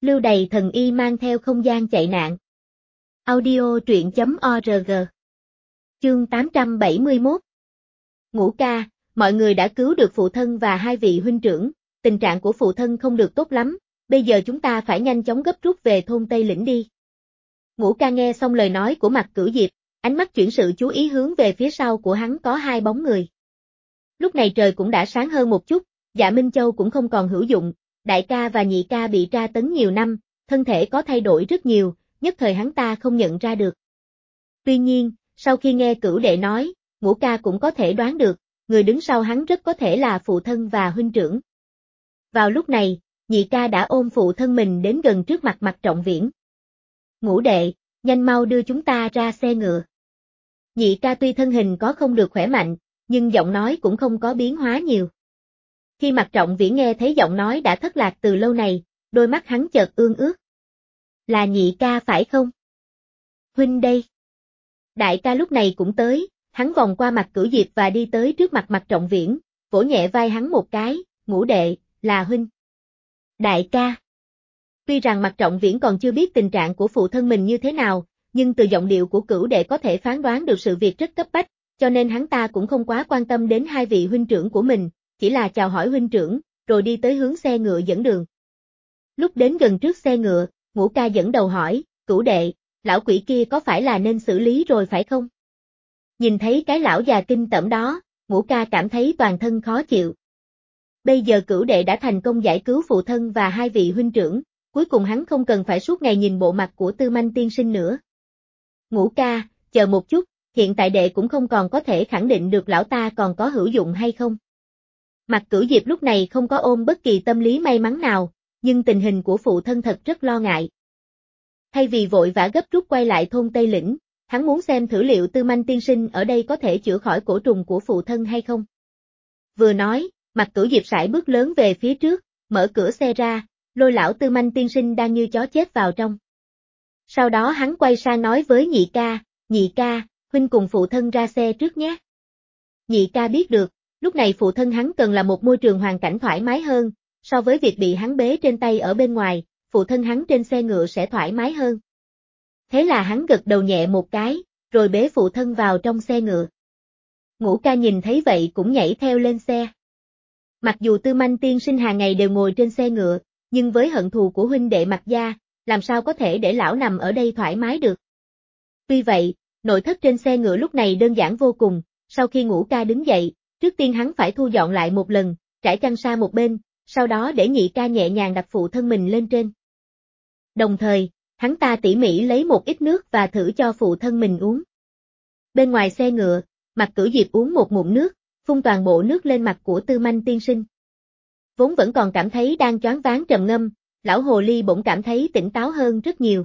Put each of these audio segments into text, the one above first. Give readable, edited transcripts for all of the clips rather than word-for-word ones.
Lưu Đày thần y mang theo không gian chạy nạn. Audio truyện.org. Chương 871. Ngũ ca, mọi người đã cứu được phụ thân và hai vị huynh trưởng, tình trạng của phụ thân không được tốt lắm, bây giờ chúng ta phải nhanh chóng gấp rút về thôn Tây Lĩnh đi. Ngũ ca nghe xong lời nói của Mạc Cửu Diệp, ánh mắt chuyển sự chú ý hướng về phía sau của hắn có hai bóng người. Lúc này trời cũng đã sáng hơn một chút, Dạ Minh Châu cũng không còn hữu dụng, đại ca và nhị ca bị tra tấn nhiều năm, thân thể có thay đổi rất nhiều, nhất thời hắn ta không nhận ra được. Tuy nhiên, sau khi nghe Cửu đệ nói, Ngũ ca cũng có thể đoán được, người đứng sau hắn rất có thể là phụ thân và huynh trưởng. Vào lúc này, nhị ca đã ôm phụ thân mình đến gần trước mặt Mạc Trọng Viễn. Ngũ đệ, nhanh mau đưa chúng ta ra xe ngựa. Nhị ca tuy thân hình có không được khỏe mạnh, nhưng giọng nói cũng không có biến hóa nhiều. Khi Mạc Trọng Viễn nghe thấy giọng nói đã thất lạc từ lâu này, đôi mắt hắn chợt ương ướt. Là nhị ca phải không? Huynh đây. Đại ca lúc này cũng tới, hắn vòng qua Mạc Cửu Diệp và đi tới trước mặt Mạc Trọng Viễn, vỗ nhẹ vai hắn một cái, Ngũ đệ, là huynh. Đại ca. Tuy rằng Mạc Trọng Viễn còn chưa biết tình trạng của phụ thân mình như thế nào, nhưng từ giọng điệu của Cửu đệ có thể phán đoán được sự việc rất cấp bách, cho nên hắn ta cũng không quá quan tâm đến hai vị huynh trưởng của mình, chỉ là chào hỏi huynh trưởng, rồi đi tới hướng xe ngựa dẫn đường. Lúc đến gần trước xe ngựa, Ngũ ca dẫn đầu hỏi, Cửu đệ, lão quỷ kia có phải là nên xử lý rồi phải không? Nhìn thấy cái lão già kinh tởm đó, Ngũ ca cảm thấy toàn thân khó chịu. Bây giờ Cửu đệ đã thành công giải cứu phụ thân và hai vị huynh trưởng, cuối cùng hắn không cần phải suốt ngày nhìn bộ mặt của Tư Manh tiên sinh nữa. Ngũ ca, chờ một chút, hiện tại đệ cũng không còn có thể khẳng định được lão ta còn có hữu dụng hay không. Mạc Cửu Diệp lúc này không có ôm bất kỳ tâm lý may mắn nào, nhưng tình hình của phụ thân thật rất lo ngại. Thay vì vội vã gấp rút quay lại thôn Tây Lĩnh, hắn muốn xem thử liệu Tư Manh tiên sinh ở đây có thể chữa khỏi cổ trùng của phụ thân hay không. Vừa nói, Mạc Cửu Diệp sải bước lớn về phía trước, mở cửa xe ra, lôi lão Tư Manh tiên sinh đang như chó chết vào trong. Sau đó hắn quay sang nói với nhị ca, huynh cùng phụ thân ra xe trước nhé. Nhị ca biết được, lúc này phụ thân hắn cần là một môi trường hoàn cảnh thoải mái hơn, so với việc bị hắn bế trên tay ở bên ngoài, phụ thân hắn trên xe ngựa sẽ thoải mái hơn. Thế là hắn gật đầu nhẹ một cái, rồi bế phụ thân vào trong xe ngựa. Ngũ ca nhìn thấy vậy cũng nhảy theo lên xe. Mặc dù Tư Manh tiên sinh hàng ngày đều ngồi trên xe ngựa, nhưng với hận thù của huynh đệ Mạc gia, làm sao có thể để lão nằm ở đây thoải mái được. Tuy vậy, nội thất trên xe ngựa lúc này đơn giản vô cùng, sau khi Ngũ ca đứng dậy, trước tiên hắn phải thu dọn lại một lần, trải chăn sa một bên, sau đó để nhị ca nhẹ nhàng đặt phụ thân mình lên trên. Đồng thời, hắn ta tỉ mỉ lấy một ít nước và thử cho phụ thân mình uống. Bên ngoài xe ngựa, Mạc Cửu Diệp uống một ngụm nước, phun toàn bộ nước lên mặt của Tư Manh tiên sinh. Vốn vẫn còn cảm thấy đang choáng váng trầm ngâm, lão hồ ly bỗng cảm thấy tỉnh táo hơn rất nhiều.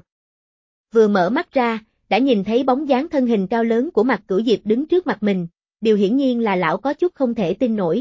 Vừa mở mắt ra, đã nhìn thấy bóng dáng thân hình cao lớn của Mạc Cửu Diệp đứng trước mặt mình, điều hiển nhiên là lão có chút không thể tin nổi.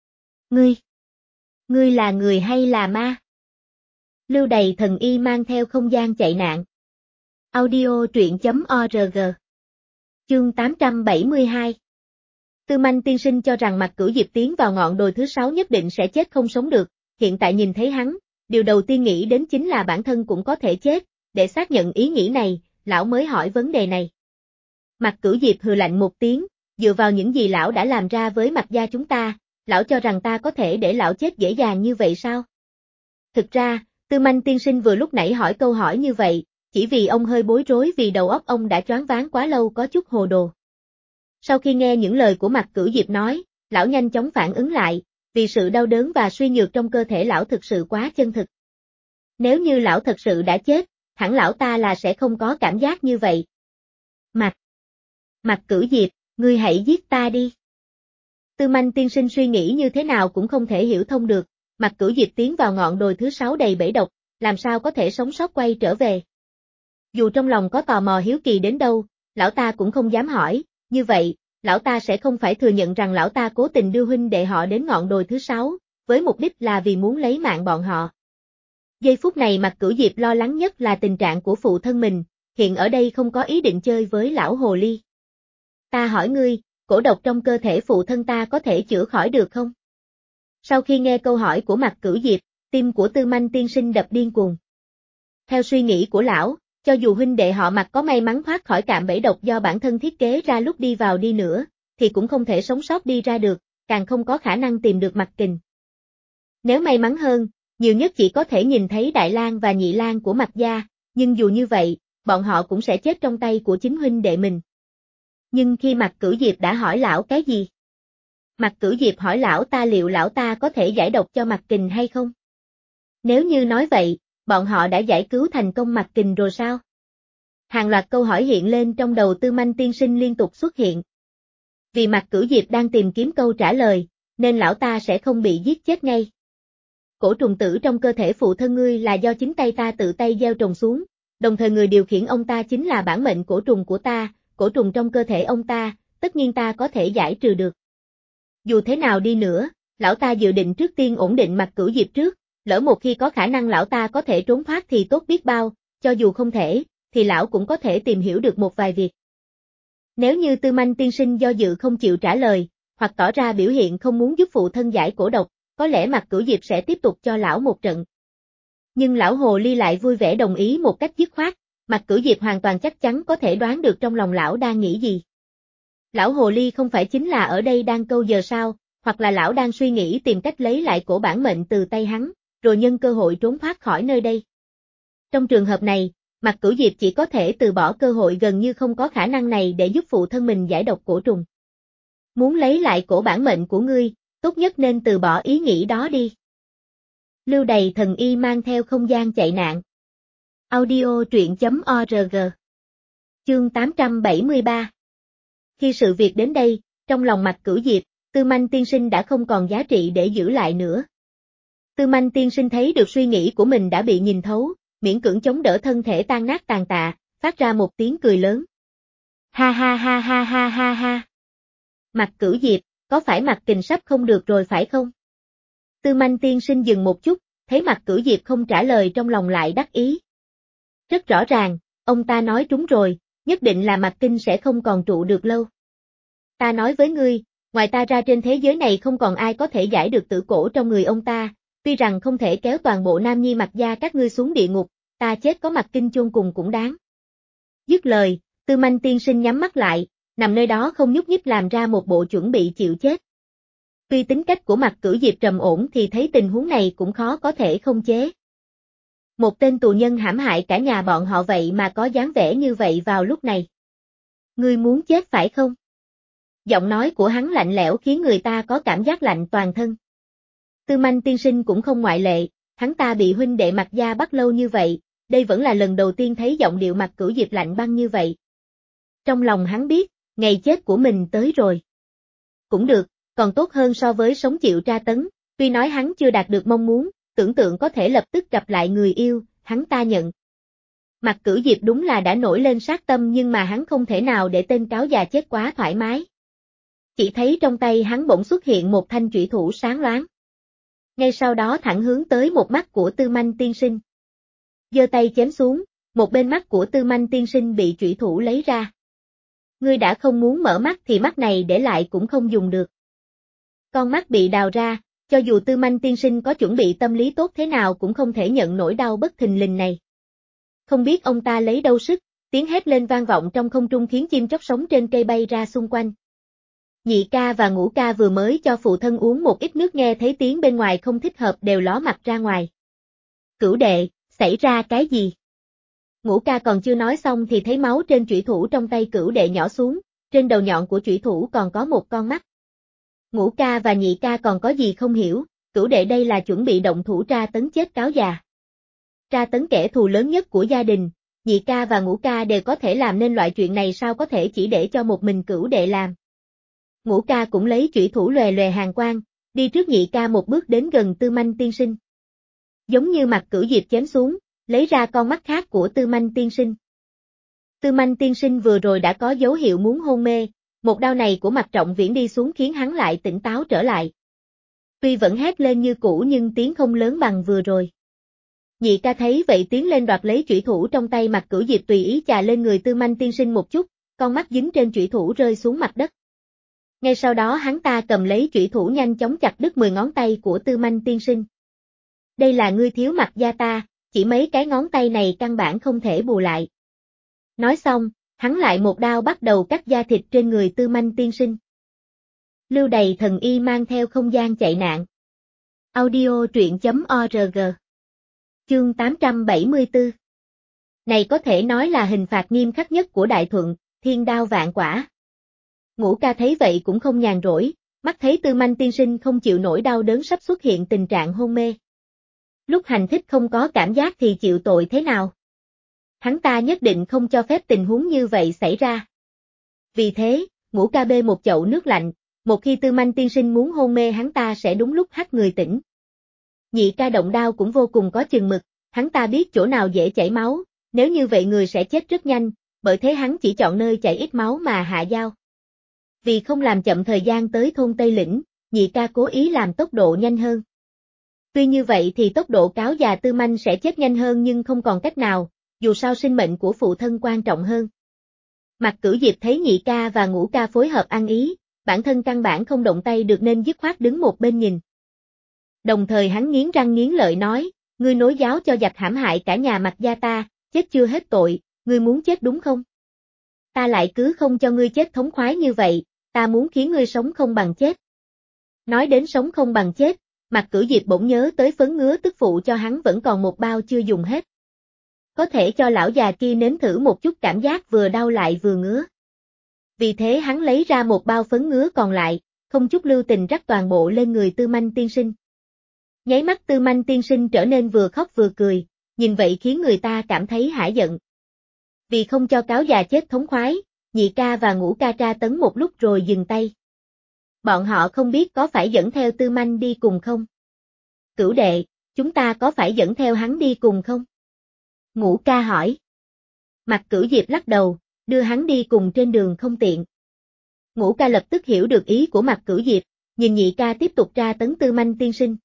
Ngươi là người hay là ma? Lưu Đày thần y mang theo không gian chạy nạn. Audio truyện.org. Chương 872. Tư Manh tiên sinh cho rằng Mạc Cửu Diệp tiến vào ngọn đồi thứ 6 nhất định sẽ chết không sống được, hiện tại nhìn thấy hắn, điều đầu tiên nghĩ đến chính là bản thân cũng có thể chết, để xác nhận ý nghĩ này, lão mới hỏi vấn đề này. Mạc Cửu Diệp hừ lạnh một tiếng, dựa vào những gì lão đã làm ra với Mạc gia chúng ta, lão cho rằng ta có thể để lão chết dễ dàng như vậy sao? Thực ra, Tư Manh tiên sinh vừa lúc nãy hỏi câu hỏi như vậy, chỉ vì ông hơi bối rối vì đầu óc ông đã choáng váng quá lâu có chút hồ đồ. Sau khi nghe những lời của Mạc Cửu Diệp nói, lão nhanh chóng phản ứng lại, vì sự đau đớn và suy nhược trong cơ thể lão thực sự quá chân thực. Nếu như lão thật sự đã chết, hẳn lão ta là sẽ không có cảm giác như vậy. Mạc Cửu Diệp, ngươi hãy giết ta đi. Tư Manh tiên sinh suy nghĩ như thế nào cũng không thể hiểu thông được, Mạc Cửu Diệp tiến vào ngọn đồi thứ 6 đầy bẫy độc, làm sao có thể sống sót quay trở về. Dù trong lòng có tò mò hiếu kỳ đến đâu, lão ta cũng không dám hỏi, như vậy, lão ta sẽ không phải thừa nhận rằng lão ta cố tình đưa huynh đệ họ đến ngọn đồi thứ 6, với mục đích là vì muốn lấy mạng bọn họ. Giây phút này Mạc Cửu Diệp lo lắng nhất là tình trạng của phụ thân mình, hiện ở đây không có ý định chơi với lão hồ ly. Ta hỏi ngươi, cổ độc trong cơ thể phụ thân ta có thể chữa khỏi được không? Sau khi nghe câu hỏi của Mạc Cửu Diệp, tim của Tư Manh tiên sinh đập điên cuồng. Theo suy nghĩ của lão, cho dù huynh đệ họ Mạc có may mắn thoát khỏi cạm bẫy độc do bản thân thiết kế ra lúc đi vào đi nữa, thì cũng không thể sống sót đi ra được, càng không có khả năng tìm được Mạc Kình. Nếu may mắn hơn, nhiều nhất chỉ có thể nhìn thấy Đại Lang và Nhị Lang của Mạc gia, nhưng dù như vậy, bọn họ cũng sẽ chết trong tay của chính huynh đệ mình. Nhưng khi Mạc Cửu Diệp đã hỏi lão cái gì? Mạc Cửu Diệp hỏi lão ta liệu lão ta có thể giải độc cho Mạc Kình hay không? Nếu như nói vậy, bọn họ đã giải cứu thành công Mạc Kình rồi sao? Hàng loạt câu hỏi hiện lên trong đầu Tư Manh tiên sinh liên tục xuất hiện. Vì Mạc Cửu Diệp đang tìm kiếm câu trả lời, nên lão ta sẽ không bị giết chết ngay. Cổ trùng tử trong cơ thể phụ thân ngươi là do chính tay ta tự tay gieo trồng xuống, đồng thời người điều khiển ông ta chính là bản mệnh cổ trùng của ta, cổ trùng trong cơ thể ông ta, tất nhiên ta có thể giải trừ được. Dù thế nào đi nữa, lão ta dự định trước tiên ổn định Mạc Cửu Diệp trước, lỡ một khi có khả năng lão ta có thể trốn thoát thì tốt biết bao, cho dù không thể, thì lão cũng có thể tìm hiểu được một vài việc. Nếu như Tư Manh tiên sinh do dự không chịu trả lời, hoặc tỏ ra biểu hiện không muốn giúp phụ thân giải cổ độc, có lẽ Mạc Cửu Diệp sẽ tiếp tục cho lão một trận. Nhưng lão hồ ly lại vui vẻ đồng ý một cách dứt khoát, Mạc Cửu Diệp hoàn toàn chắc chắn có thể đoán được trong lòng lão đang nghĩ gì. Lão hồ ly không phải chính là ở đây đang câu giờ sao, hoặc là lão đang suy nghĩ tìm cách lấy lại cổ bản mệnh từ tay hắn, rồi nhân cơ hội trốn thoát khỏi nơi đây. Trong trường hợp này, Mạc Cửu Diệp chỉ có thể từ bỏ cơ hội gần như không có khả năng này để giúp phụ thân mình giải độc cổ trùng. Muốn lấy lại cổ bản mệnh của ngươi, tốt nhất nên từ bỏ ý nghĩ đó đi. Lưu Đày thần y mang theo không gian chạy nạn. Audio truyện.org. Chương 873. Khi sự việc đến đây, trong lòng Mạc Cửu Diệp, Tư Manh tiên sinh đã không còn giá trị để giữ lại nữa. Tư Manh tiên sinh thấy được suy nghĩ của mình đã bị nhìn thấu, miễn cưỡng chống đỡ thân thể tan nát tàn tạ, phát ra một tiếng cười lớn. Ha ha ha ha ha ha ha. Mạc Cửu Diệp, có phải Mạc Kình sắp không được rồi phải không? Tư Manh tiên sinh dừng một chút, thấy Mạc Cửu Diệp không trả lời trong lòng lại đắc ý. Rất rõ ràng, ông ta nói trúng rồi, nhất định là Mạc Kinh sẽ không còn trụ được lâu. Ta nói với ngươi, ngoài ta ra trên thế giới này không còn ai có thể giải được tử cổ trong người ông ta, tuy rằng không thể kéo toàn bộ Nam Nhi Mạc gia các ngươi xuống địa ngục, ta chết có Mạc Kinh chôn cùng cũng đáng. Dứt lời, Tư Manh tiên sinh nhắm mắt lại, nằm nơi đó không nhúc nhích làm ra một bộ chuẩn bị chịu chết. Tuy tính cách của Mạc Cửu Diệp trầm ổn thì thấy tình huống này cũng khó có thể không chế. Một tên tù nhân hãm hại cả nhà bọn họ vậy mà có dáng vẻ như vậy vào lúc này. Ngươi muốn chết phải không? Giọng nói của hắn lạnh lẽo khiến người ta có cảm giác lạnh toàn thân. Tư Manh tiên sinh cũng không ngoại lệ, hắn ta bị huynh đệ Mạc gia bắt lâu như vậy, đây vẫn là lần đầu tiên thấy giọng điệu Mạc Cửu Diệp lạnh băng như vậy. Trong lòng hắn biết, ngày chết của mình tới rồi. Cũng được, còn tốt hơn so với sống chịu tra tấn, tuy nói hắn chưa đạt được mong muốn, tưởng tượng có thể lập tức gặp lại người yêu, hắn ta nhận. Mạc Cửu Diệp đúng là đã nổi lên sát tâm nhưng mà hắn không thể nào để tên cáo già chết quá thoải mái. Chỉ thấy trong tay hắn bỗng xuất hiện một thanh chủy thủ sáng loáng. Ngay sau đó thẳng hướng tới một mắt của Tư Manh tiên sinh. Giơ tay chém xuống, một bên mắt của Tư Manh tiên sinh bị chủy thủ lấy ra. Ngươi đã không muốn mở mắt thì mắt này để lại cũng không dùng được. Con mắt bị đào ra, cho dù Tư Manh tiên sinh có chuẩn bị tâm lý tốt thế nào cũng không thể nhận nỗi đau bất thình lình này. Không biết ông ta lấy đâu sức, tiếng hét lên vang vọng trong không trung khiến chim chóc sống trên cây bay ra xung quanh. Nhị ca và Ngũ ca vừa mới cho phụ thân uống một ít nước nghe thấy tiếng bên ngoài không thích hợp đều ló mặt ra ngoài. Cửu đệ, xảy ra cái gì? Ngũ ca còn chưa nói xong thì thấy máu trên chủy thủ trong tay Cửu đệ nhỏ xuống, trên đầu nhọn của chủy thủ còn có một con mắt. Ngũ ca và nhị ca còn có gì không hiểu, Cửu đệ đây là chuẩn bị động thủ tra tấn chết cáo già. Tra tấn kẻ thù lớn nhất của gia đình, nhị ca và Ngũ ca đều có thể làm nên loại chuyện này sao có thể chỉ để cho một mình Cửu đệ làm. Ngũ ca cũng lấy chủy thủ lòe lòe hàn quang, đi trước nhị ca một bước đến gần Tư Manh tiên sinh. Giống như Mạc Cửu Diệp chém xuống, lấy ra con mắt khác của Tư Manh tiên sinh. Tư Manh tiên sinh vừa rồi đã có dấu hiệu muốn hôn mê, một đao này của Mạc Trọng Viễn đi xuống khiến hắn lại tỉnh táo trở lại. Tuy vẫn hét lên như cũ nhưng tiếng không lớn bằng vừa rồi. Nhị ca thấy vậy tiến lên đoạt lấy chủy thủ trong tay Mạc Cửu Diệp tùy ý chà lên người Tư Manh tiên sinh một chút, con mắt dính trên chủy thủ rơi xuống mặt đất. Ngay sau đó hắn ta cầm lấy chủy thủ nhanh chóng chặt đứt 10 ngón tay của Tư Manh tiên sinh. Đây là ngươi thiếu Mạc gia ta, chỉ mấy cái ngón tay này căn bản không thể bù lại. Nói xong, hắn lại một đao bắt đầu cắt da thịt trên người Tư Manh tiên sinh. Lưu Đày thần y mang theo không gian chạy nạn. Audio truyện.org. Chương 874. Này có thể nói là hình phạt nghiêm khắc nhất của Đại Thuận, thiên đao vạn quả. Ngũ Ca thấy vậy cũng không nhàn rỗi, mắt thấy Tư Manh tiên sinh không chịu nổi đau đớn sắp xuất hiện tình trạng hôn mê. Lúc hành thích không có cảm giác thì chịu tội thế nào? Hắn ta nhất định không cho phép tình huống như vậy xảy ra. Vì thế, Ngũ Ca bê một chậu nước lạnh, một khi Tư Manh tiên sinh muốn hôn mê hắn ta sẽ đúng lúc hắt người tỉnh. Nhị ca động đao cũng vô cùng có chừng mực, hắn ta biết chỗ nào dễ chảy máu, nếu như vậy người sẽ chết rất nhanh, bởi thế hắn chỉ chọn nơi chảy ít máu mà hạ dao. Vì không làm chậm thời gian tới thôn Tây Lĩnh, nhị ca cố ý làm tốc độ nhanh hơn. Tuy như vậy thì tốc độ cáo già Tư Manh sẽ chết nhanh hơn nhưng không còn cách nào, dù sao sinh mệnh của phụ thân quan trọng hơn. Mạc Cửu Diệp thấy nhị ca và ngũ ca phối hợp ăn ý, bản thân căn bản không động tay được nên dứt khoát đứng một bên nhìn. Đồng thời hắn nghiến răng nghiến lợi nói, ngươi nối giáo cho giặc hãm hại cả nhà Mạc gia ta, chết chưa hết tội, ngươi muốn chết đúng không? Ta lại cứ không cho ngươi chết thống khoái như vậy, ta muốn khiến ngươi sống không bằng chết. Nói đến sống không bằng chết, Mạc Cửu Diệp bỗng nhớ tới phấn ngứa tức phụ cho hắn vẫn còn một bao chưa dùng hết. Có thể cho lão già kia nếm thử một chút cảm giác vừa đau lại vừa ngứa. Vì thế hắn lấy ra một bao phấn ngứa còn lại, không chút lưu tình rắc toàn bộ lên người Tư Manh tiên sinh. Nháy mắt Tư Manh tiên sinh trở nên vừa khóc vừa cười, nhìn vậy khiến người ta cảm thấy hả giận. Vì không cho cáo già chết thống khoái, nhị ca và ngũ ca tra tấn một lúc rồi dừng tay. Bọn họ không biết có phải dẫn theo Tư Manh đi cùng không? Cửu đệ, chúng ta có phải dẫn theo hắn đi cùng không? Ngũ ca hỏi. Mạc Cửu Diệp lắc đầu, đưa hắn đi cùng trên đường không tiện. Ngũ ca lập tức hiểu được ý của Mạc Cửu Diệp, nhìn nhị ca tiếp tục tra tấn Tư Manh tiên sinh.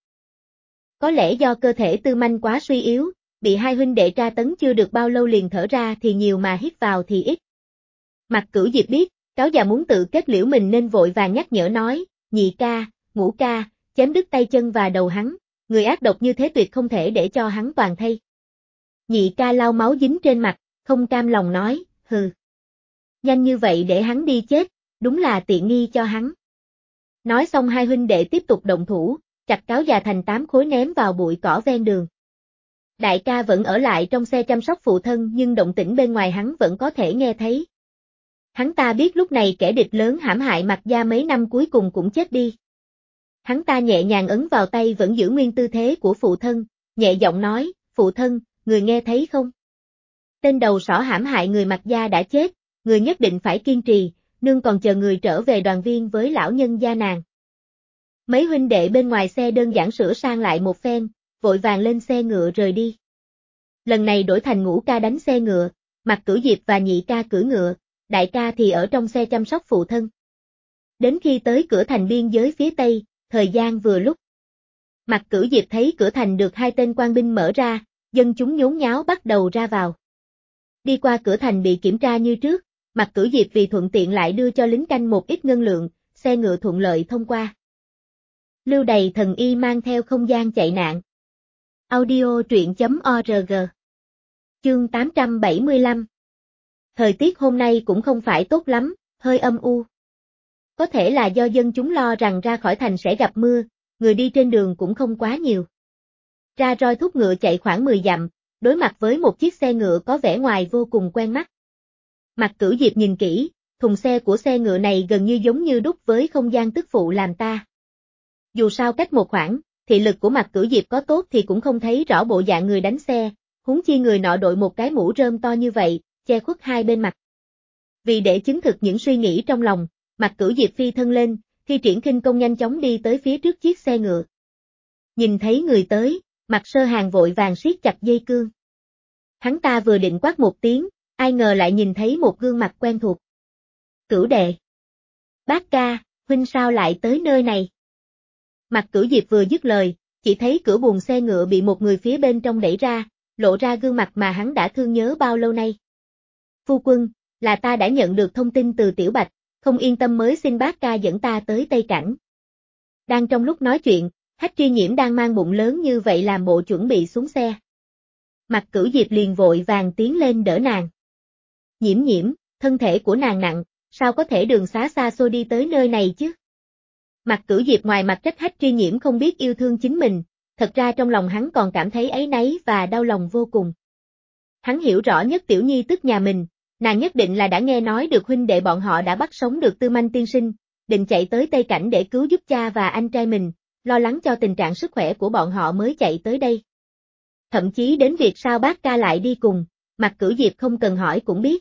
Có lẽ do cơ thể Tư Manh quá suy yếu, bị hai huynh đệ tra tấn chưa được bao lâu liền thở ra thì nhiều mà hít vào thì ít. Mạc Cửu Diệp biết, cáo già muốn tự kết liễu mình nên vội vàng nhắc nhở nói, nhị ca, ngũ ca, chém đứt tay chân và đầu hắn, người ác độc như thế tuyệt không thể để cho hắn toàn thây. Nhị ca lau máu dính trên mặt, không cam lòng nói, hừ. Nhanh như vậy để hắn đi chết, đúng là tiện nghi cho hắn. Nói xong hai huynh đệ tiếp tục động thủ, chặt cáo già thành 8 khối ném vào bụi cỏ ven đường. Đại ca vẫn ở lại trong xe chăm sóc phụ thân nhưng động tĩnh bên ngoài hắn vẫn có thể nghe thấy. Hắn ta biết lúc này kẻ địch lớn hãm hại Mạc gia mấy năm cuối cùng cũng chết đi. Hắn ta nhẹ nhàng ấn vào tay vẫn giữ nguyên tư thế của phụ thân, nhẹ giọng nói, phụ thân, người nghe thấy không? Tên đầu sỏ hãm hại người Mạc gia đã chết, người nhất định phải kiên trì, nương còn chờ người trở về đoàn viên với lão nhân gia nàng. Mấy huynh đệ bên ngoài xe đơn giản sửa sang lại một phen, vội vàng lên xe ngựa rời đi. Lần này đổi thành ngũ ca đánh xe ngựa, Mạc Cửu Diệp và nhị ca cưỡi ngựa, đại ca thì ở trong xe chăm sóc phụ thân. Đến khi tới cửa thành biên giới phía tây, thời gian vừa lúc. Mạc Cửu Diệp thấy cửa thành được hai tên quan binh mở ra, dân chúng nhốn nháo bắt đầu ra vào. Đi qua cửa thành bị kiểm tra như trước, Mạc Cửu Diệp vì thuận tiện lại đưa cho lính canh một ít ngân lượng, xe ngựa thuận lợi thông qua. Lưu Đày thần y mang theo không gian chạy nạn. Audio truyện.org. Chương 875. Thời tiết hôm nay cũng không phải tốt lắm, hơi âm u. Có thể là do dân chúng lo rằng ra khỏi thành sẽ gặp mưa, người đi trên đường cũng không quá nhiều. Ra roi thúc ngựa chạy khoảng 10 dặm, đối mặt với một chiếc xe ngựa có vẻ ngoài vô cùng quen mắt. Mạc Cửu Diệp nhìn kỹ, thùng xe của xe ngựa này gần như giống như đúc với không gian tức phụ làm ta. Dù sao cách một khoảng, thị lực của Mạc Cửu Diệp có tốt thì cũng không thấy rõ bộ dạng người đánh xe, huống chi người nọ đội một cái mũ rơm to như vậy, che khuất hai bên mặt. Vì để chứng thực những suy nghĩ trong lòng, Mạc Cửu Diệp phi thân lên, thi triển khinh công nhanh chóng đi tới phía trước chiếc xe ngựa. Nhìn thấy người tới, Mạc Sơ Hàng vội vàng siết chặt dây cương. Hắn ta vừa định quát một tiếng, ai ngờ lại nhìn thấy một gương mặt quen thuộc. Cửu đệ. Bác ca, huynh sao lại tới nơi này? Mạc Cửu Diệp vừa dứt lời, chỉ thấy cửa buồng xe ngựa bị một người phía bên trong đẩy ra, lộ ra gương mặt mà hắn đã thương nhớ bao lâu nay. Phu quân, là ta đã nhận được thông tin từ Tiểu Bạch, không yên tâm mới xin bác ca dẫn ta tới Tây Cảnh. Đang trong lúc nói chuyện, Hách Tri Nhiễm đang mang bụng lớn như vậy làm bộ chuẩn bị xuống xe. Mặc Cửu Diệp liền vội vàng tiến lên đỡ nàng. Nhiễm nhiễm, thân thể của nàng nặng, sao có thể đường xá xa xôi đi tới nơi này chứ? Mặc Cửu Diệp ngoài mặt trách Hách Tri Nhiễm không biết yêu thương chính mình, thật ra trong lòng hắn còn cảm thấy áy náy và đau lòng vô cùng. Hắn hiểu rõ nhất Tiểu Nhi tức nhà mình, nàng nhất định là đã nghe nói được huynh đệ bọn họ đã bắt sống được Tư Manh tiên sinh, định chạy tới Tây Cảnh để cứu giúp cha và anh trai mình, lo lắng cho tình trạng sức khỏe của bọn họ mới chạy tới đây. Thậm chí đến việc sao bác ca lại đi cùng, Mặc Cửu Diệp không cần hỏi cũng biết.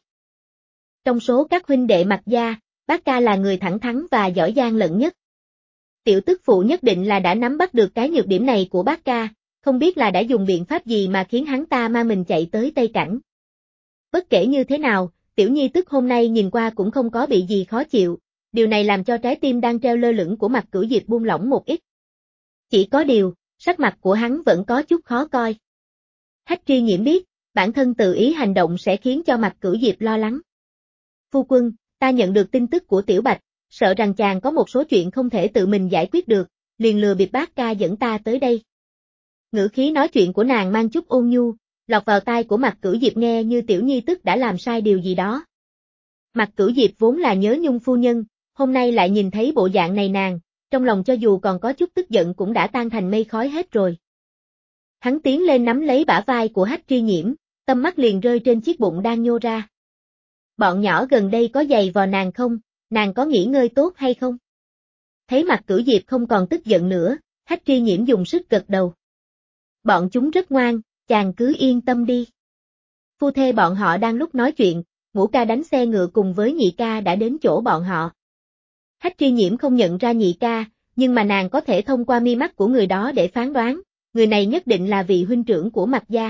Trong số các huynh đệ Mặc gia, bác ca là người thẳng thắn và giỏi giang lận nhất. Tiểu tức phụ nhất định là đã nắm bắt được cái nhược điểm này của bác ca, không biết là đã dùng biện pháp gì mà khiến hắn ta mang mình chạy tới Tây Cảnh. Bất kể như thế nào, Tiểu Nhi tức hôm nay nhìn qua cũng không có bị gì khó chịu, điều này làm cho trái tim đang treo lơ lửng của Mặc Cửu Diệp buông lỏng một ít. Chỉ có điều, sắc mặt của hắn vẫn có chút khó coi. Hách Tri Nhiễm biết, bản thân tự ý hành động sẽ khiến cho Mặc Cửu Diệp lo lắng. Phu quân, ta nhận được tin tức của Tiểu Bạch, sợ rằng chàng có một số chuyện không thể tự mình giải quyết được, liền lừa bịp bác ca dẫn ta tới đây. Ngữ khí nói chuyện của nàng mang chút ôn nhu, lọt vào tai của Mặc Cửu Diệp nghe như Tiểu Nhi tức đã làm sai điều gì đó. Mặc Cửu Diệp vốn là nhớ nhung phu nhân, hôm nay lại nhìn thấy bộ dạng này nàng, trong lòng cho dù còn có chút tức giận cũng đã tan thành mây khói hết rồi. Hắn tiến lên nắm lấy bả vai của Hách Tri Nhiễm, tâm mắt liền rơi trên chiếc bụng đang nhô ra. Bọn nhỏ gần đây có giày vò nàng không, nàng có nghỉ ngơi tốt hay không? Thấy Mặc Cửu Diệp không còn tức giận nữa, Hách Tri Nhiễm dùng sức gật đầu. Bọn chúng rất ngoan, chàng cứ yên tâm đi. Phu thê bọn họ đang lúc nói chuyện, Ngũ ca đánh xe ngựa cùng với Nhị ca đã đến chỗ bọn họ. Hách Tri Nhiễm không nhận ra Nhị ca, nhưng mà nàng có thể thông qua mi mắt của người đó để phán đoán, người này nhất định là vị huynh trưởng của Mặc gia.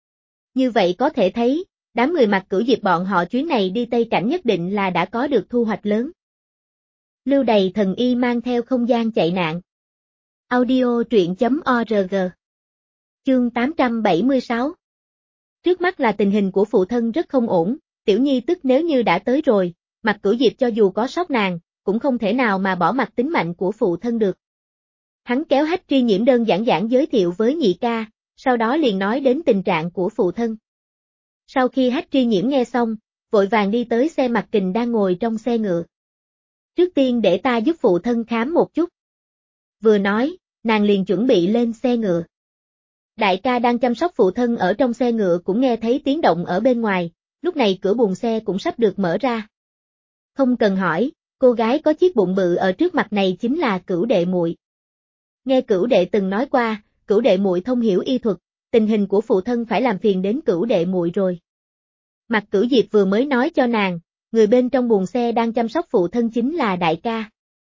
Như vậy có thể thấy, đám người Mặc Cửu Diệp bọn họ chuyến này đi Tây Cảnh nhất định là đã có được thu hoạch lớn. Lưu Đầy Thần Y mang theo không gian chạy nạn. Audio truyện.org. Chương 876. Trước mắt là tình hình của phụ thân rất không ổn, Tiểu Nhi tức nếu như đã tới rồi, Mặc Cửu Diệp cho dù có sót nàng, cũng không thể nào mà bỏ mặc tính mạnh của phụ thân được. Hắn kéo Hách Tri Nhiễm đơn giản giới thiệu với Nhị ca, sau đó liền nói đến tình trạng của phụ thân. Sau khi Hách Tri Nhiễm nghe xong, vội vàng đi tới xe Mặc Kình đang ngồi trong xe ngựa. Trước tiên để ta giúp phụ thân khám một chút. Vừa nói, nàng liền chuẩn bị lên xe ngựa. Đại ca đang chăm sóc phụ thân ở trong xe ngựa cũng nghe thấy tiếng động ở bên ngoài, lúc này cửa buồng xe cũng sắp được mở ra. Không cần hỏi, cô gái có chiếc bụng bự ở trước mặt này chính là Cửu đệ muội. Nghe Cửu đệ từng nói qua, Cửu đệ muội thông hiểu y thuật, tình hình của phụ thân phải làm phiền đến Cửu đệ muội rồi. Mặc Cửu Diệp vừa mới nói cho nàng, người bên trong buồng xe đang chăm sóc phụ thân chính là đại ca.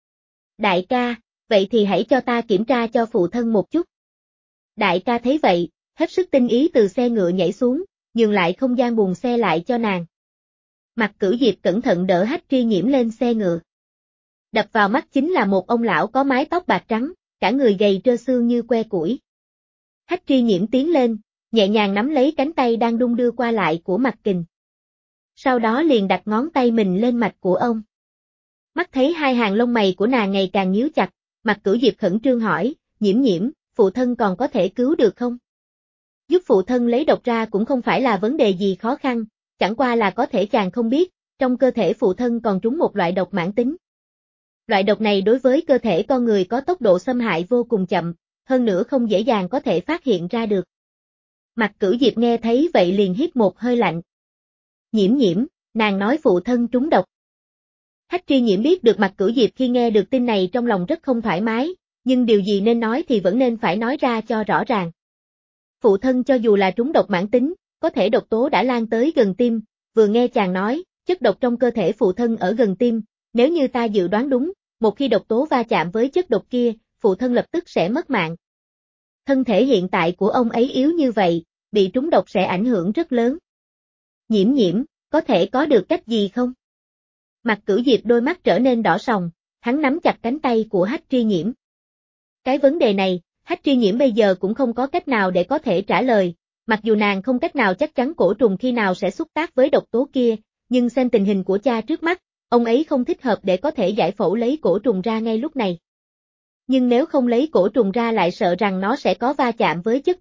Đại ca, vậy thì hãy cho ta kiểm tra cho phụ thân một chút. Đại ca thấy vậy, hết sức tinh ý từ xe ngựa nhảy xuống, nhường lại không gian buồng xe lại cho nàng. Mặc Cửu Diệp cẩn thận đỡ Hách Tri Nhiễm lên xe ngựa. Đập vào mắt chính là một ông lão có mái tóc bạc trắng, cả người gầy trơ xương như que củi. Hách Tri Nhiễm tiến lên, nhẹ nhàng nắm lấy cánh tay đang đung đưa qua lại của Mặc Kình. Sau đó liền đặt ngón tay mình lên mạch của ông. Mắt thấy hai hàng lông mày của nàng ngày càng nhíu chặt, Mặc Cửu Diệp khẩn trương hỏi, Nhiễm nhiễm, phụ thân còn có thể cứu được không? Giúp phụ thân lấy độc ra cũng không phải là vấn đề gì khó khăn, chẳng qua là có thể chàng không biết, trong cơ thể phụ thân còn trúng một loại độc mãn tính. Loại độc này đối với cơ thể con người có tốc độ xâm hại vô cùng chậm, hơn nữa không dễ dàng có thể phát hiện ra được. Mặc Cửu Diệp nghe thấy vậy liền hít một hơi lạnh. Nhiễm nhiễm, nàng nói phụ thân trúng độc. Hách Tri Nhiễm biết được Mặc Cửu Diệp khi nghe được tin này trong lòng rất không thoải mái, nhưng điều gì nên nói thì vẫn nên phải nói ra cho rõ ràng. Phụ thân cho dù là trúng độc mãn tính, có thể độc tố đã lan tới gần tim, vừa nghe chàng nói, chất độc trong cơ thể phụ thân ở gần tim, nếu như ta dự đoán đúng, một khi độc tố va chạm với chất độc kia, phụ thân lập tức sẽ mất mạng. Thân thể hiện tại của ông ấy yếu như vậy, bị trúng độc sẽ ảnh hưởng rất lớn. Nhiễm nhiễm, có thể có được cách gì không? Mặc Cửu Diệp đôi mắt trở nên đỏ sòng, hắn nắm chặt cánh tay của Hách Tri Nhiễm. Cái vấn đề này, Hách Tri Nhiễm bây giờ cũng không có cách nào để có thể trả lời, mặc dù nàng không cách nào chắc chắn cổ trùng khi nào sẽ xúc tác với độc tố kia, nhưng xem tình hình của cha trước mắt, ông ấy không thích hợp để có thể giải phẫu lấy cổ trùng ra ngay lúc này. Nhưng nếu không lấy cổ trùng ra lại sợ rằng nó sẽ có va chạm với chất độc,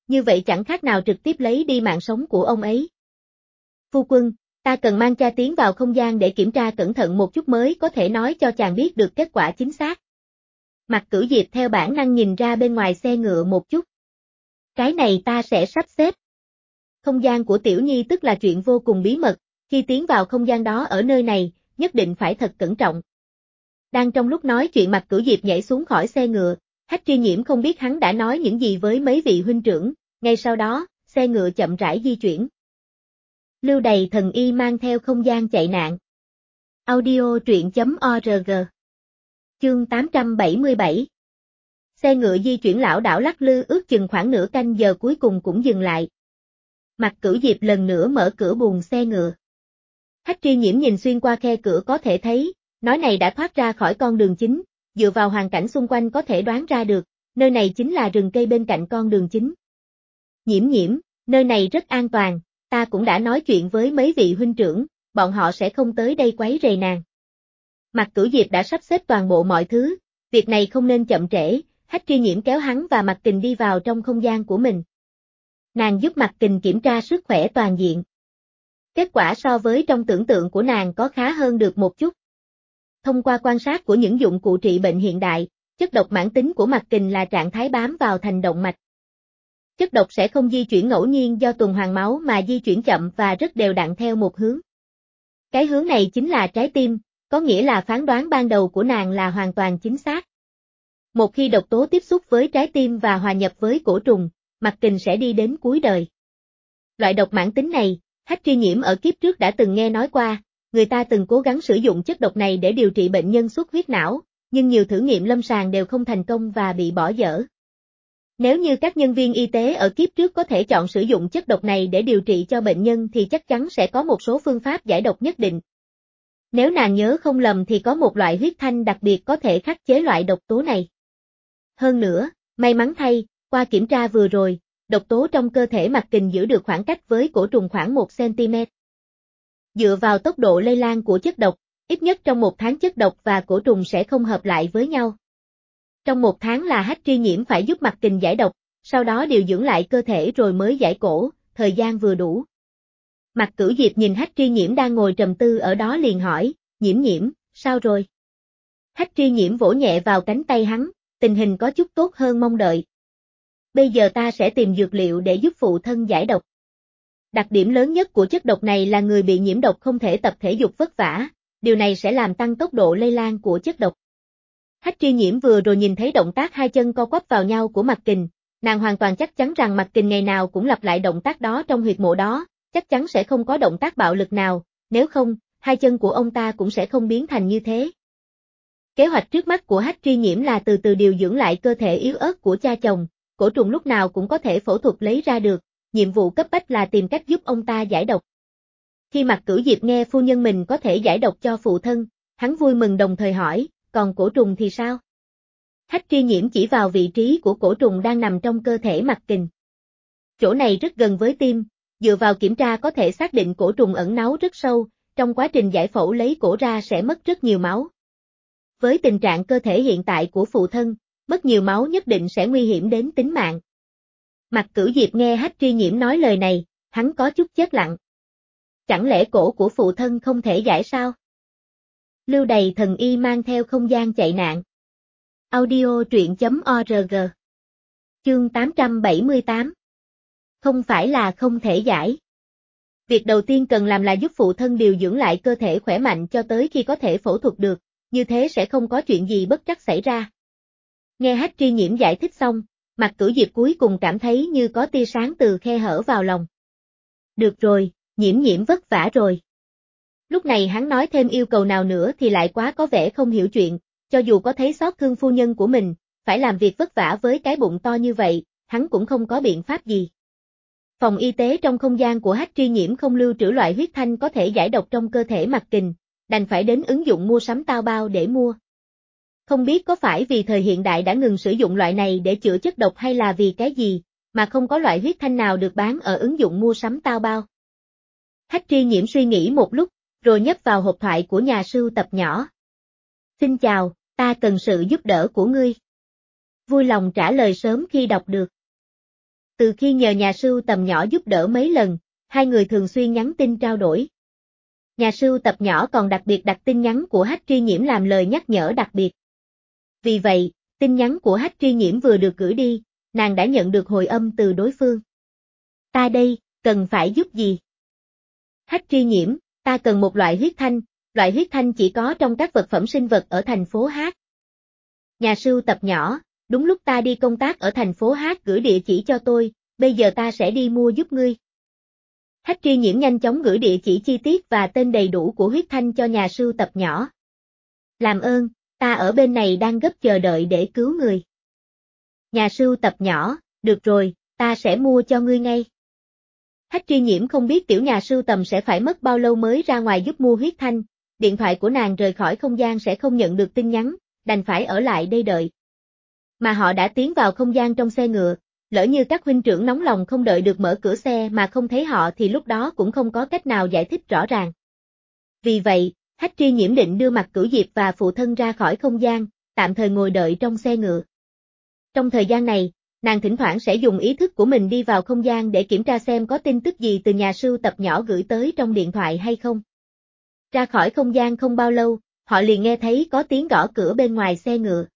như vậy chẳng khác nào trực tiếp lấy đi mạng sống của ông ấy. Phu quân, ta cần mang cha tiến vào không gian để kiểm tra cẩn thận một chút mới có thể nói cho chàng biết được kết quả chính xác. Mạc Cửu Diệp theo bản năng nhìn ra bên ngoài xe ngựa một chút. Cái này ta sẽ sắp xếp. Không gian của Tiểu Nhi tức là chuyện vô cùng bí mật, khi tiến vào không gian đó ở nơi này, nhất định phải thật cẩn trọng. Đang trong lúc nói chuyện Mạc Cửu Diệp nhảy xuống khỏi xe ngựa, Hách Tri Nhiễm không biết hắn đã nói những gì với mấy vị huynh trưởng, ngay sau đó, xe ngựa chậm rãi di chuyển. Lưu Đày thần y mang theo không gian chạy nạn. Audio truyện.org. Chương 877. Xe ngựa di chuyển lảo đảo lắc lư ước chừng khoảng nửa canh giờ cuối cùng cũng dừng lại. Mạc Cửu Diệp lần nữa mở cửa buồng xe ngựa. Hách Tri Nhiễm nhìn xuyên qua khe cửa có thể thấy, nói này đã thoát ra khỏi con đường chính, dựa vào hoàn cảnh xung quanh có thể đoán ra được, nơi này chính là rừng cây bên cạnh con đường chính. Nhiễm Nhiễm, nơi này rất an toàn, ta cũng đã nói chuyện với mấy vị huynh trưởng, bọn họ sẽ không tới đây quấy rầy nàng. Mạc Cửu Diệp đã sắp xếp toàn bộ mọi thứ, việc này không nên chậm trễ, Hách Tri Nhiễm kéo hắn và Mạc Kình đi vào trong không gian của mình. Nàng giúp Mạc Kình kiểm tra sức khỏe toàn diện. Kết quả so với trong tưởng tượng của nàng có khá hơn được một chút. Thông qua quan sát của những dụng cụ trị bệnh hiện đại, chất độc mãn tính của Mạc Kình là trạng thái bám vào thành động mạch. Chất độc sẽ không di chuyển ngẫu nhiên do tuần hoàn máu mà di chuyển chậm và rất đều đặn theo một hướng. Cái hướng này chính là trái tim, có nghĩa là phán đoán ban đầu của nàng là hoàn toàn chính xác. Một khi độc tố tiếp xúc với trái tim và hòa nhập với cổ trùng, Mạc Kình sẽ đi đến cuối đời. Loại độc mãn tính này, Hách Tri Nhiễm ở kiếp trước đã từng nghe nói qua, người ta từng cố gắng sử dụng chất độc này để điều trị bệnh nhân xuất huyết não, nhưng nhiều thử nghiệm lâm sàng đều không thành công và bị bỏ dở. Nếu như các nhân viên y tế ở kiếp trước có thể chọn sử dụng chất độc này để điều trị cho bệnh nhân thì chắc chắn sẽ có một số phương pháp giải độc nhất định. Nếu nàng nhớ không lầm thì có một loại huyết thanh đặc biệt có thể khắc chế loại độc tố này. Hơn nữa, may mắn thay, qua kiểm tra vừa rồi, độc tố trong cơ thể Mạc Kình giữ được khoảng cách với cổ trùng khoảng 1 cm. Dựa vào tốc độ lây lan của chất độc, ít nhất trong 1 tháng chất độc và cổ trùng sẽ không hợp lại với nhau. Trong 1 tháng là Hách Tri Nhiễm phải giúp Mạc Kình giải độc, sau đó điều dưỡng lại cơ thể rồi mới giải cổ, thời gian vừa đủ. Mạc Cửu Diệp nhìn Hách Tri Nhiễm đang ngồi trầm tư ở đó liền hỏi, Nhiễm Nhiễm, sao rồi? Hách Tri Nhiễm vỗ nhẹ vào cánh tay hắn, tình hình có chút tốt hơn mong đợi. Bây giờ ta sẽ tìm dược liệu để giúp phụ thân giải độc. Đặc điểm lớn nhất của chất độc này là người bị nhiễm độc không thể tập thể dục vất vả, điều này sẽ làm tăng tốc độ lây lan của chất độc. Hách Tri Nhiễm vừa rồi nhìn thấy động tác hai chân co quắp vào nhau của Mạc Kình, nàng hoàn toàn chắc chắn rằng Mạc Kình ngày nào cũng lặp lại động tác đó trong huyệt mộ đó, chắc chắn sẽ không có động tác bạo lực nào, nếu không, hai chân của ông ta cũng sẽ không biến thành như thế. Kế hoạch trước mắt của Hách Tri Nhiễm là từ từ điều dưỡng lại cơ thể yếu ớt của cha chồng, cổ trùng lúc nào cũng có thể phẫu thuật lấy ra được, nhiệm vụ cấp bách là tìm cách giúp ông ta giải độc. Khi Mạc Cửu Diệp nghe phu nhân mình có thể giải độc cho phụ thân, hắn vui mừng đồng thời hỏi, còn cổ trùng thì sao? Hách Tri Nhiễm chỉ vào vị trí của cổ trùng đang nằm trong cơ thể Mạc Kình. Chỗ này rất gần với tim, dựa vào kiểm tra có thể xác định cổ trùng ẩn náu rất sâu, trong quá trình giải phẫu lấy cổ ra sẽ mất rất nhiều máu. Với tình trạng cơ thể hiện tại của phụ thân, mất nhiều máu nhất định sẽ nguy hiểm đến tính mạng. Mạc Cửu Diệp nghe Hách Tri Nhiễm nói lời này, hắn có chút chết lặng. Chẳng lẽ cổ của phụ thân không thể giải sao? Lưu Đày thần y mang theo không gian chạy nạn. Audio truyện.org. Chương 878. Không phải là không thể giải. Việc đầu tiên cần làm là giúp phụ thân điều dưỡng lại cơ thể khỏe mạnh cho tới khi có thể phẫu thuật được, như thế sẽ không có chuyện gì bất trắc xảy ra. Nghe Hách Tri Nhiễm giải thích xong, Mạc Cửu Diệp cuối cùng cảm thấy như có tia sáng từ khe hở vào lòng. Được rồi, Nhiễm Nhiễm vất vả rồi. Lúc này hắn nói thêm yêu cầu nào nữa thì lại quá có vẻ không hiểu chuyện, cho dù có thấy xót thương phu nhân của mình, phải làm việc vất vả với cái bụng to như vậy, hắn cũng không có biện pháp gì. Phòng y tế trong không gian của Hách Tri Nhiễm không lưu trữ loại huyết thanh có thể giải độc trong cơ thể Mạc Kình, đành phải đến ứng dụng mua sắm tao bao để mua. Không biết có phải vì thời hiện đại đã ngừng sử dụng loại này để chữa chất độc hay là vì cái gì, mà không có loại huyết thanh nào được bán ở ứng dụng mua sắm tao bao. Hách Tri Nhiễm suy nghĩ một lúc, rồi nhấp vào hộp thoại của nhà sưu tập nhỏ. Xin chào, ta cần sự giúp đỡ của ngươi. Vui lòng trả lời sớm khi đọc được. Từ khi nhờ nhà sưu tầm nhỏ giúp đỡ mấy lần, hai người thường xuyên nhắn tin trao đổi. Nhà sưu tập nhỏ còn đặc biệt đặt tin nhắn của Hách Tri Nhiễm làm lời nhắc nhở đặc biệt. Vì vậy, tin nhắn của Hách Tri Nhiễm vừa được gửi đi, nàng đã nhận được hồi âm từ đối phương. Ta đây, cần phải giúp gì? Hách Tri Nhiễm, ta cần một loại huyết thanh chỉ có trong các vật phẩm sinh vật ở thành phố H. Nhà sưu tập nhỏ, đúng lúc ta đi công tác ở thành phố H gửi địa chỉ cho tôi, bây giờ ta sẽ đi mua giúp ngươi. Hách Tri Nhiễm nhanh chóng gửi địa chỉ chi tiết và tên đầy đủ của huyết thanh cho nhà sưu tập nhỏ. Làm ơn, ta ở bên này đang gấp chờ đợi để cứu người. Nhà sưu tập nhỏ, được rồi, ta sẽ mua cho ngươi ngay. Hách Tri Nhiễm không biết tiểu nhà sưu tầm sẽ phải mất bao lâu mới ra ngoài giúp mua huyết thanh, điện thoại của nàng rời khỏi không gian sẽ không nhận được tin nhắn, đành phải ở lại đây đợi. Mà họ đã tiến vào không gian trong xe ngựa, lỡ như các huynh trưởng nóng lòng không đợi được mở cửa xe mà không thấy họ thì lúc đó cũng không có cách nào giải thích rõ ràng. Vì vậy, Hách Tri Nhiễm định đưa Mặt Cửu Diệp và phụ thân ra khỏi không gian, tạm thời ngồi đợi trong xe ngựa. Trong thời gian này, nàng thỉnh thoảng sẽ dùng ý thức của mình đi vào không gian để kiểm tra xem có tin tức gì từ nhà sưu tập nhỏ gửi tới trong điện thoại hay không. Ra khỏi không gian không bao lâu, họ liền nghe thấy có tiếng gõ cửa bên ngoài xe ngựa.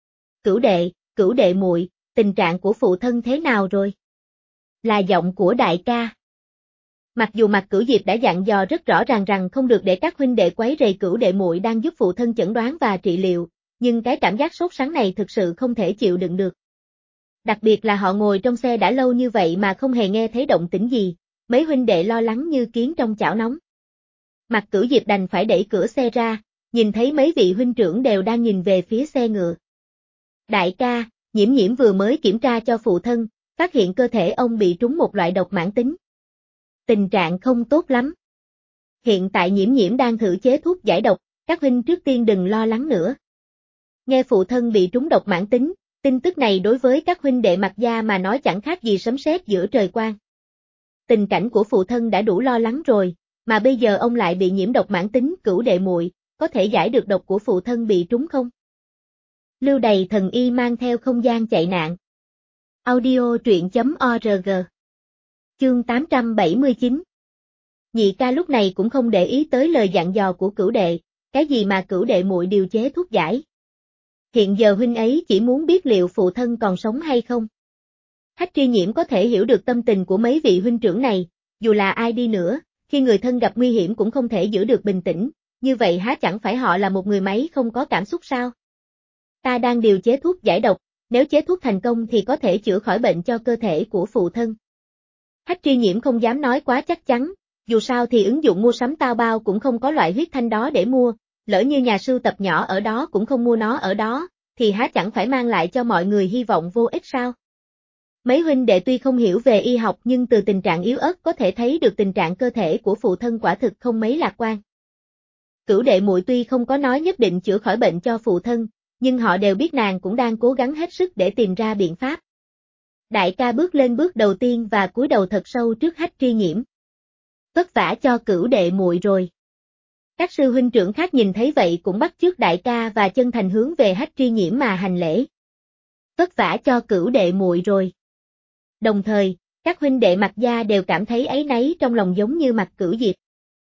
Cửu đệ muội, tình trạng của phụ thân thế nào rồi? Là giọng của đại ca. Mặc dù Mặt Cửu Diệp đã dặn dò rất rõ ràng rằng không được để các huynh đệ quấy rầy Cửu đệ muội đang giúp phụ thân chẩn đoán và trị liệu, nhưng cái cảm giác sốt sắng này thực sự không thể chịu đựng được. Đặc biệt là họ ngồi trong xe đã lâu như vậy mà không hề nghe thấy động tĩnh gì, mấy huynh đệ lo lắng như kiến trong chảo nóng. Mặt Cửu Diệp đành phải đẩy cửa xe ra, nhìn thấy mấy vị huynh trưởng đều đang nhìn về phía xe ngựa. Đại ca, Nhiễm Nhiễm vừa mới kiểm tra cho phụ thân, phát hiện cơ thể ông bị trúng một loại độc mãn tính. Tình trạng không tốt lắm. Hiện tại Nhiễm Nhiễm đang thử chế thuốc giải độc, các huynh trước tiên đừng lo lắng nữa. Nghe phụ thân bị trúng độc mãn tính, tin tức này đối với các huynh đệ Mạc gia mà nói chẳng khác gì sấm sét giữa trời quang. Tình cảnh của phụ thân đã đủ lo lắng rồi, mà bây giờ ông lại bị nhiễm độc mãn tính. Cửu đệ muội, có thể giải được độc của phụ thân bị trúng không? Lưu Đầy thần y mang theo không gian chạy nạn. Audio truyện.org. Chương 879. Nhị ca lúc này cũng không để ý tới lời dặn dò của cửu đệ, cái gì mà cửu đệ muội điều chế thuốc giải. Hiện giờ huynh ấy chỉ muốn biết liệu phụ thân còn sống hay không. Hách Tri Nhiễm có thể hiểu được tâm tình của mấy vị huynh trưởng này, dù là ai đi nữa, khi người thân gặp nguy hiểm cũng không thể giữ được bình tĩnh, như vậy há chẳng phải họ là một người máy không có cảm xúc sao? Ta đang điều chế thuốc giải độc, nếu chế thuốc thành công thì có thể chữa khỏi bệnh cho cơ thể của phụ thân. Hách Tri Nhiễm không dám nói quá chắc chắn, dù sao thì ứng dụng mua sắm Taobao cũng không có loại huyết thanh đó để mua, lỡ như nhà sưu tập nhỏ ở đó cũng không mua nó ở đó, thì há chẳng phải mang lại cho mọi người hy vọng vô ích sao? Mấy huynh đệ tuy không hiểu về y học nhưng từ tình trạng yếu ớt có thể thấy được tình trạng cơ thể của phụ thân quả thực không mấy lạc quan. Cửu đệ muội tuy không có nói nhất định chữa khỏi bệnh cho phụ thân, nhưng họ đều biết nàng cũng đang cố gắng hết sức để tìm ra biện pháp. Đại ca bước lên bước đầu tiên và cúi đầu thật sâu trước Hách Tri Nhiễm. Vất vả cho cửu đệ muội rồi. Các sư huynh trưởng khác nhìn thấy vậy cũng bắt chước đại ca và chân thành hướng về Hách Tri Nhiễm mà hành lễ. Vất vả cho cửu đệ muội rồi. Đồng thời, các huynh đệ Mạc gia đều cảm thấy áy náy trong lòng giống như Mặt Cửu Diệp.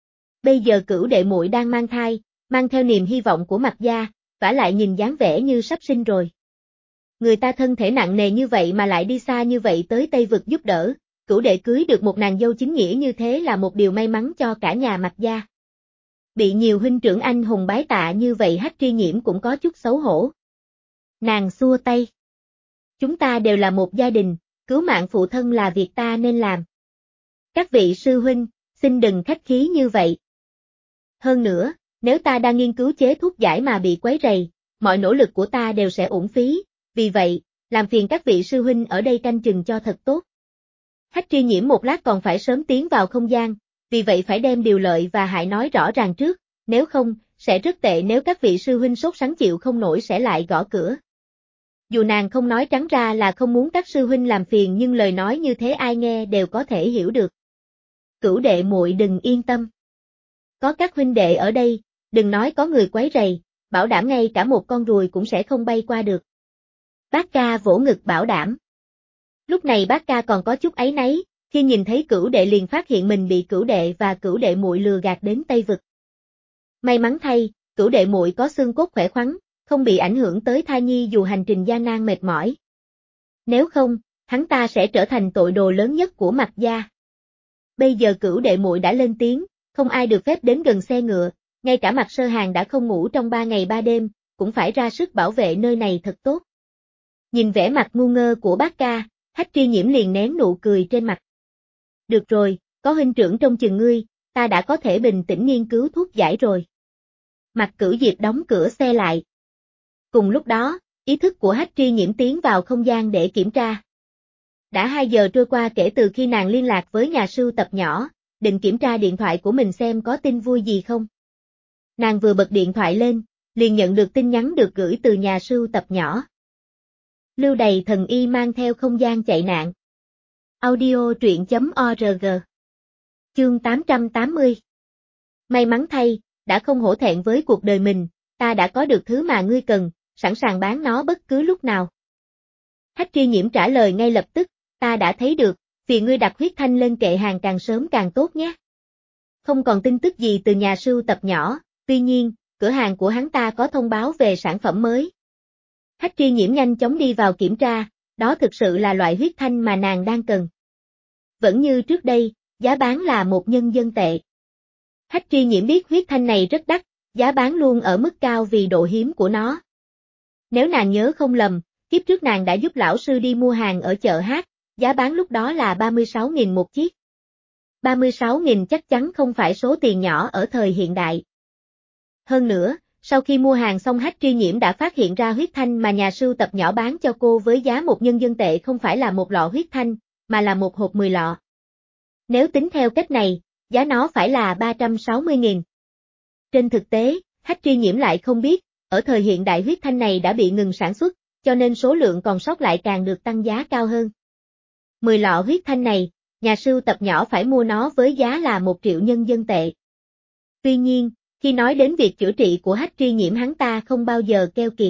Bây giờ cửu đệ muội đang mang thai, mang theo niềm hy vọng của Mạc gia, vả lại nhìn dáng vẻ như sắp sinh rồi. Người ta thân thể nặng nề như vậy mà lại đi xa như vậy tới Tây Vực giúp đỡ, cửu đệ cưới được một nàng dâu chính nghĩa như thế là một điều may mắn cho cả nhà Mạc gia. Bị nhiều huynh trưởng anh hùng bái tạ như vậy Hách Tri Nhiễm cũng có chút xấu hổ. Nàng xua tay. Chúng ta đều là một gia đình, cứu mạng phụ thân là việc ta nên làm. Các vị sư huynh, xin đừng khách khí như vậy. Hơn nữa, nếu ta đang nghiên cứu chế thuốc giải mà bị quấy rầy, mọi nỗ lực của ta đều sẽ uổng phí, vì vậy, làm phiền các vị sư huynh ở đây canh chừng cho thật tốt. Hách Tri Nhiễm một lát còn phải sớm tiến vào không gian, vì vậy phải đem điều lợi và hại nói rõ ràng trước, nếu không, sẽ rất tệ nếu các vị sư huynh sốt sắng chịu không nổi sẽ lại gõ cửa. Dù nàng không nói trắng ra là không muốn các sư huynh làm phiền nhưng lời nói như thế ai nghe đều có thể hiểu được. Cửu đệ muội đừng yên tâm. Có các huynh đệ ở đây, đừng nói có người quấy rầy, bảo đảm ngay cả một con ruồi cũng sẽ không bay qua được. Bác ca vỗ ngực bảo đảm. Lúc này bác ca còn có chút áy náy, khi nhìn thấy cửu đệ liền phát hiện mình bị cửu đệ và cửu đệ muội lừa gạt đến Tây Vực. May mắn thay, cửu đệ muội có xương cốt khỏe khoắn, không bị ảnh hưởng tới thai nhi dù hành trình gian nan mệt mỏi. Nếu không, hắn ta sẽ trở thành tội đồ lớn nhất của Mạc gia. Bây giờ cửu đệ muội đã lên tiếng, không ai được phép đến gần xe ngựa, ngay cả Mạc Sơ Hàng đã không ngủ trong 3 ngày 3 đêm, cũng phải ra sức bảo vệ nơi này thật tốt. Nhìn vẻ mặt ngu ngơ của bác ca, Hách Tri Nhiễm liền nén nụ cười trên mặt. Được rồi, có huynh trưởng trông chừng ngươi, ta đã có thể bình tĩnh nghiên cứu thuốc giải rồi. Mạc Cửu Diệp đóng cửa xe lại. Cùng lúc đó, ý thức của Hách Tri Nhiễm tiến vào không gian để kiểm tra. Đã 2 giờ trôi qua kể từ khi nàng liên lạc với nhà sưu tập nhỏ, định kiểm tra điện thoại của mình xem có tin vui gì không. Nàng vừa bật điện thoại lên, liền nhận được tin nhắn được gửi từ nhà sưu tập nhỏ. Lưu Đầy thần y mang theo không gian chạy nạn. Audio truyện.org. Chương 880. May mắn thay, đã không hổ thẹn với cuộc đời mình, ta đã có được thứ mà ngươi cần, sẵn sàng bán nó bất cứ lúc nào. Hách Tri Nhiễm trả lời ngay lập tức, ta đã thấy được, vì ngươi đặt huyết thanh lên kệ hàng càng sớm càng tốt nhé. Không còn tin tức gì từ nhà sưu tập nhỏ, tuy nhiên, cửa hàng của hắn ta có thông báo về sản phẩm mới. Hách Tri Nhiễm nhanh chóng đi vào kiểm tra, đó thực sự là loại huyết thanh mà nàng đang cần. Vẫn như trước đây, giá bán là 1 nhân dân tệ. Hách Tri Nhiễm biết huyết thanh này rất đắt, giá bán luôn ở mức cao vì độ hiếm của nó. Nếu nàng nhớ không lầm, kiếp trước nàng đã giúp lão sư đi mua hàng ở chợ Hát, giá bán lúc đó là 36.000 một chiếc. 36.000 chắc chắn không phải số tiền nhỏ ở thời hiện đại. Hơn nữa, sau khi mua hàng xong Hách Tri Nhiễm đã phát hiện ra huyết thanh mà nhà sưu tập nhỏ bán cho cô với giá 1 nhân dân tệ không phải là một lọ huyết thanh, mà là một hộp 10 lọ. Nếu tính theo cách này, giá nó phải là 360.000. Trên thực tế, Hách Tri Nhiễm lại không biết, ở thời hiện đại huyết thanh này đã bị ngừng sản xuất, cho nên số lượng còn sót lại càng được tăng giá cao hơn. 10 lọ huyết thanh này, nhà sưu tập nhỏ phải mua nó với giá là 1 triệu nhân dân tệ. Tuy nhiên, khi nói đến việc chữa trị của Hách Tri Nhiễm hắn ta không bao giờ keo kiệt.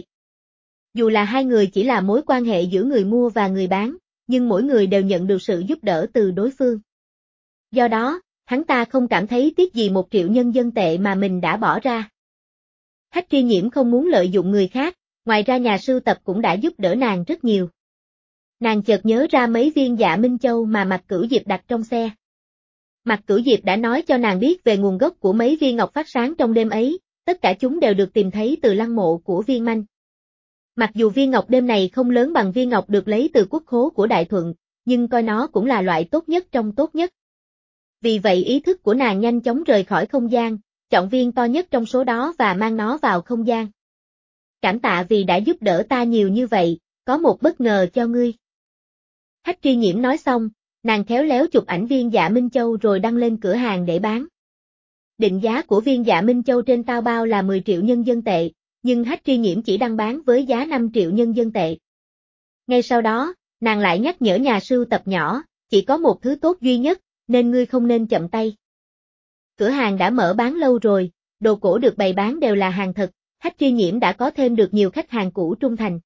Dù là hai người chỉ là mối quan hệ giữa người mua và người bán, nhưng mỗi người đều nhận được sự giúp đỡ từ đối phương. Do đó, hắn ta không cảm thấy tiếc gì 1 triệu nhân dân tệ mà mình đã bỏ ra. Hách Tri Nhiễm không muốn lợi dụng người khác, ngoài ra nhà sưu tập cũng đã giúp đỡ nàng rất nhiều. Nàng chợt nhớ ra mấy viên Dạ Minh Châu mà Mạc Cửu Diệp đặt trong xe. Mạc Cửu Diệp đã nói cho nàng biết về nguồn gốc của mấy viên ngọc phát sáng trong đêm ấy, tất cả chúng đều được tìm thấy từ lăng mộ của Viên Manh. Mặc dù viên ngọc đêm này không lớn bằng viên ngọc được lấy từ quốc khố của Đại Thuận, nhưng coi nó cũng là loại tốt nhất trong tốt nhất. Vì vậy ý thức của nàng nhanh chóng rời khỏi không gian, chọn viên to nhất trong số đó và mang nó vào không gian. Cảm tạ vì đã giúp đỡ ta nhiều như vậy, có một bất ngờ cho ngươi. Hách Tri Nhiễm nói xong, nàng khéo léo chụp ảnh viên Dạ Minh Châu rồi đăng lên cửa hàng để bán. Định giá của viên Dạ Minh Châu trên Taobao là 10 triệu nhân dân tệ, nhưng Hách Tri Nhiễm chỉ đăng bán với giá 5 triệu nhân dân tệ. Ngay sau đó, nàng lại nhắc nhở nhà sưu tập nhỏ, chỉ có một thứ tốt duy nhất, nên ngươi không nên chậm tay. Cửa hàng đã mở bán lâu rồi, đồ cổ được bày bán đều là hàng thật, Hách Tri Nhiễm đã có thêm được nhiều khách hàng cũ trung thành.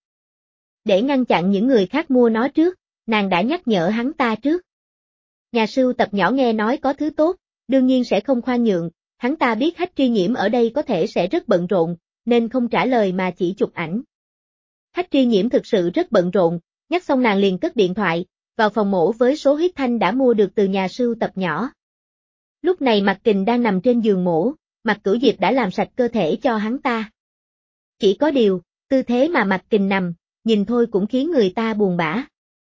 Để ngăn chặn những người khác mua nó trước, nàng đã nhắc nhở hắn ta trước. Nhà sưu tập nhỏ nghe nói có thứ tốt, đương nhiên sẽ không khoan nhượng, hắn ta biết Hách Tri Nhiễm ở đây có thể sẽ rất bận rộn, nên không trả lời mà chỉ chụp ảnh. Hách Tri Nhiễm thực sự rất bận rộn, nhắc xong nàng liền cất điện thoại, vào phòng mổ với số huyết thanh đã mua được từ nhà sưu tập nhỏ. Lúc này Mạc Kình đang nằm trên giường mổ, Mạc Cửu Diệp đã làm sạch cơ thể cho hắn ta. Chỉ có điều, tư thế mà Mạc Kình nằm, nhìn thôi cũng khiến người ta buồn bã.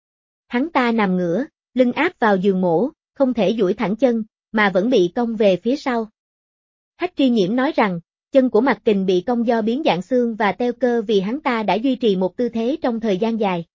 Hắn ta nằm ngửa, lưng áp vào giường mổ, không thể duỗi thẳng chân, mà vẫn bị cong về phía sau. Hách Tri Nhiễm nói rằng, chân của Mạc Kình bị cong do biến dạng xương và teo cơ vì hắn ta đã duy trì một tư thế trong thời gian dài.